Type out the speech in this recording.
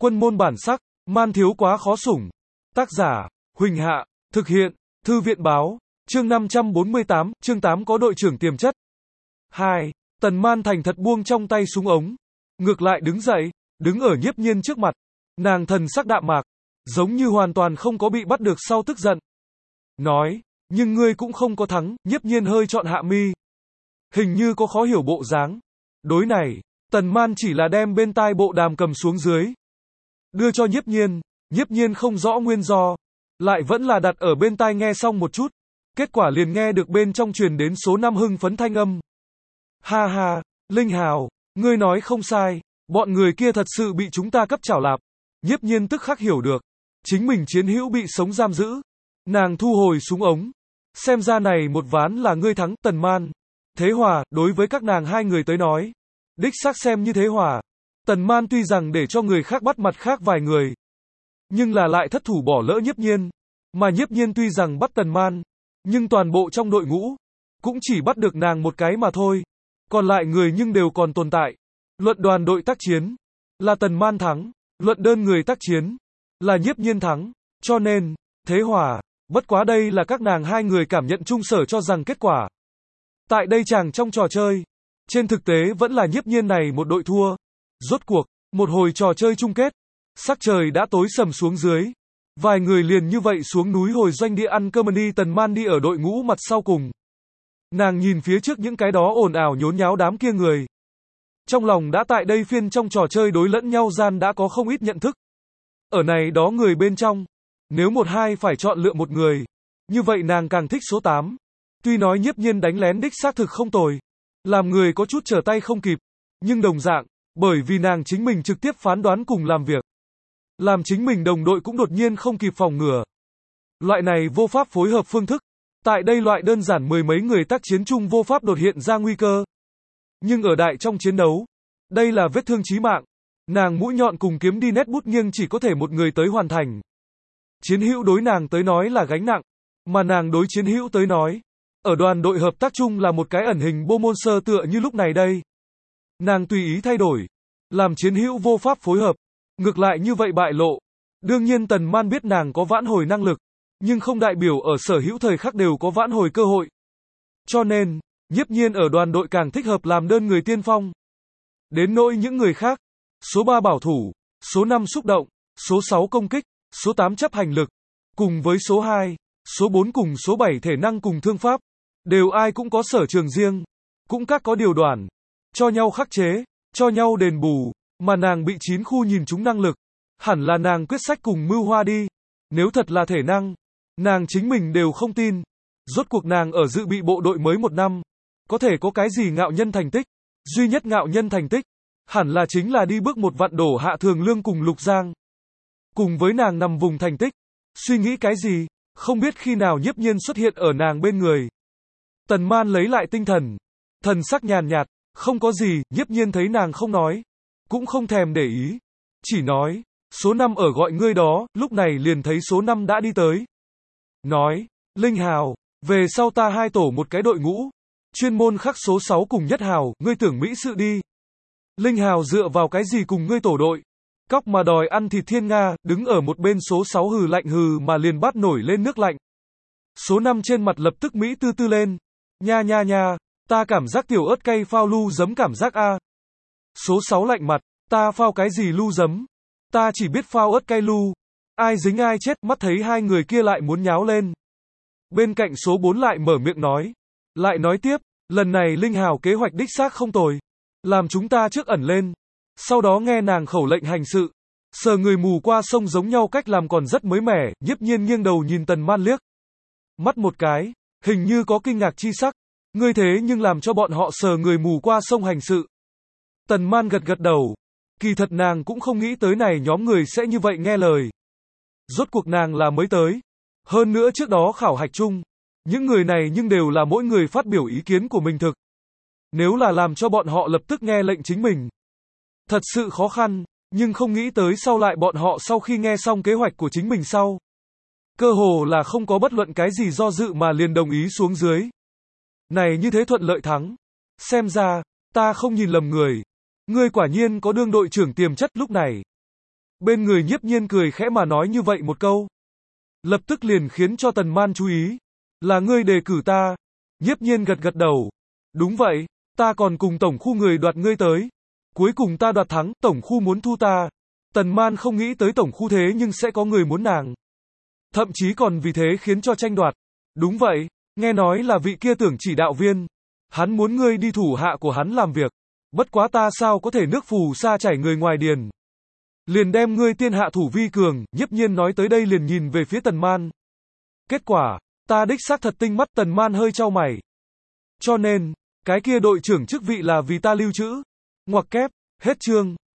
Quân môn bản sắc, man thiếu quá khó sủng. Tác giả, Huỳnh Hạ, thực hiện, Thư viện báo, chương 548, chương 8 có đội trưởng tiềm chất. 2. Tần Man thành thật buông trong tay súng ống. Ngược lại đứng dậy, đứng ở Nhiếp Nhiên trước mặt. Nàng thần sắc đạm mạc, giống như hoàn toàn không có bị bắt được sau tức giận. Nói, nhưng ngươi cũng không có thắng, Nhiếp Nhiên hơi trọn hạ mi. Hình như có khó hiểu bộ dáng. Đối này, Tần Man chỉ là đem bên tai bộ đàm cầm xuống dưới. Đưa cho Nhiếp Nhiên không rõ nguyên do. Lại vẫn là đặt ở bên tai nghe xong một chút. Kết quả liền nghe được bên trong truyền đến số 5 hưng phấn thanh âm. Ha ha, Linh Hào, ngươi nói không sai, bọn người kia thật sự bị chúng ta cấp chảo lạp. Nhiếp Nhiên tức khắc hiểu được, chính mình chiến hữu bị sống giam giữ. Nàng thu hồi súng ống. Xem ra này một ván là ngươi thắng, Tần Man. Thế hòa, đối với các nàng hai người tới nói. Đích xác xem như thế hòa. Tần Man tuy rằng để cho người khác bắt mặt khác vài người. Nhưng là lại thất thủ bỏ lỡ Nhiếp Nhiên. Mà Nhiếp Nhiên tuy rằng bắt Tần Man. Nhưng toàn bộ trong đội ngũ. Cũng chỉ bắt được nàng một cái mà thôi. Còn lại người nhưng đều còn tồn tại. Luận đoàn đội tác chiến. Là Tần Man thắng. Luận đơn người tác chiến. Là Nhiếp Nhiên thắng. Cho nên, thế hòa. Bất quá đây là các nàng hai người cảm nhận chung sở cho rằng kết quả. Tại đây chàng trong trò chơi. Trên thực tế vẫn là Nhiếp Nhiên này một đội thua. Rốt cuộc, một hồi trò chơi chung kết. Sắc trời đã tối sầm xuống dưới. Vài người liền như vậy xuống núi hồi doanh địa ăn cơm đi. Tần Man đi ở đội ngũ mặt sau cùng. Nàng nhìn phía trước những cái đó ồn ào nhốn nháo đám kia người. Trong lòng đã tại đây phiên trong trò chơi đối lẫn nhau gian đã có không ít nhận thức. Ở này đó người bên trong. Nếu một hai phải chọn lựa một người. Như vậy nàng càng thích số 8. Tuy nói Nhiếp Nhiên đánh lén đích xác thực không tồi. Làm người có chút trở tay không kịp. Nhưng đồng dạng, bởi vì nàng chính mình trực tiếp phán đoán cùng làm việc. Làm chính mình đồng đội cũng đột nhiên không kịp phòng ngừa. Loại này vô pháp phối hợp phương thức. Tại đây loại đơn giản mười mấy người tác chiến chung vô pháp đột hiện ra nguy cơ. Nhưng ở đại trong chiến đấu, đây là vết thương chí mạng. Nàng mũi nhọn cùng kiếm đi nét bút nghiêng chỉ có thể một người tới hoàn thành. Chiến hữu đối nàng tới nói là gánh nặng, mà nàng đối chiến hữu tới nói, ở đoàn đội hợp tác chung là một cái ẩn hình bô môn sơ tựa như lúc này đây. Nàng tùy ý thay đổi, làm chiến hữu vô pháp phối hợp, ngược lại như vậy bại lộ. Đương nhiên Tần Man biết nàng có vãn hồi năng lực, nhưng không đại biểu ở sở hữu thời khắc đều có vãn hồi cơ hội. Cho nên, Nhiếp Nhiên ở đoàn đội càng thích hợp làm đơn người tiên phong. Đến nỗi những người khác, số 3 bảo thủ, số 5 xúc động, số 6 công kích, số 8 chấp hành lực, cùng với số 2, số 4 cùng số 7 thể năng cùng thương pháp, đều ai cũng có sở trường riêng, cũng các có điều đoàn, cho nhau khắc chế, cho nhau đền bù, mà nàng bị 9 khu nhìn chúng năng lực, hẳn là nàng quyết sách cùng mưu hoa đi. Nếu thật là thể năng, nàng chính mình đều không tin. Rốt cuộc nàng ở dự bị bộ đội mới 1 năm, có thể có cái gì ngạo nhân thành tích, duy nhất ngạo nhân thành tích, hẳn là chính là đi bước một vạn đổ Hạ Thường Lương cùng Lục Giang. Cùng với nàng nằm vùng thành tích, suy nghĩ cái gì, không biết khi nào Nhiếp Nhiên xuất hiện ở nàng bên người. Tần Man lấy lại tinh thần, thần sắc nhàn nhạt, không có gì. Nhiếp Nhiên thấy nàng không nói, cũng không thèm để ý, chỉ nói, số 5 ở gọi ngươi đó. Lúc này liền thấy số 5 đã đi tới. Nói, Linh Hào, về sau ta hai tổ một cái đội ngũ, chuyên môn khắc số 6 cùng Nhất Hào, ngươi tưởng mỹ sự đi. Linh Hào dựa vào cái gì cùng ngươi tổ đội? Cóc mà đòi ăn thịt thiên nga, đứng ở một bên số 6 hừ lạnh hừ mà liền bắt nổi lên nước lạnh. Số 5 trên mặt lập tức mỹ tư tư lên. Nha nha nha, ta cảm giác tiểu ớt cay phao lu giấm cảm giác a. Số 6 lạnh mặt, ta phao cái gì lu giấm? Ta chỉ biết phao ớt cay lu. Ai dính ai chết, mắt thấy hai người kia lại muốn nháo lên. Bên cạnh số 4 lại mở miệng nói. Lại nói tiếp, lần này Linh Hào kế hoạch đích xác không tồi. Làm chúng ta trước ẩn lên. Sau đó nghe nàng khẩu lệnh hành sự. Sờ người mù qua sông giống nhau cách làm còn rất mới mẻ. Nhiếp Nhiên nghiêng đầu nhìn Tần Man liếc. Mắt một cái, hình như có kinh ngạc chi sắc. Ngươi thế nhưng làm cho bọn họ sờ người mù qua sông hành sự. Tần Man gật gật đầu. Kỳ thật nàng cũng không nghĩ tới này nhóm người sẽ như vậy nghe lời. Rốt cuộc nàng là mới tới. Hơn nữa trước đó khảo hạch chung. Những người này nhưng đều là mỗi người phát biểu ý kiến của mình thực. Nếu là làm cho bọn họ lập tức nghe lệnh chính mình. Thật sự khó khăn, nhưng không nghĩ tới sau lại bọn họ sau khi nghe xong kế hoạch của chính mình sau. Cơ hồ là không có bất luận cái gì do dự mà liền đồng ý xuống dưới. Này như thế thuận lợi thắng. Xem ra, ta không nhìn lầm người. Ngươi quả nhiên có đương đội trưởng tiềm chất lúc này. Bên người Nhiếp Nhiên cười khẽ mà nói như vậy một câu. Lập tức liền khiến cho Tần Man chú ý. Là ngươi đề cử ta. Nhiếp Nhiên gật gật đầu. Đúng vậy, ta còn cùng tổng khu người đoạt ngươi tới. Cuối cùng ta đoạt thắng, tổng khu muốn thu ta. Tần Man không nghĩ tới tổng khu thế nhưng sẽ có người muốn nàng. Thậm chí còn vì thế khiến cho tranh đoạt. Đúng vậy, nghe nói là vị kia tưởng chỉ đạo viên. Hắn muốn ngươi đi thủ hạ của hắn làm việc. Bất quá ta sao có thể nước phù sa chảy người ngoài điền. Liền đem ngươi tiên hạ thủ vi cường, Nhiếp Nhiên nói tới đây liền nhìn về phía Tần Man. Kết quả, ta đích xác thật tinh mắt. Tần Man hơi chau mày. Cho nên, cái kia đội trưởng chức vị là vì ta lưu trữ. Ngoặc kép, hết chương.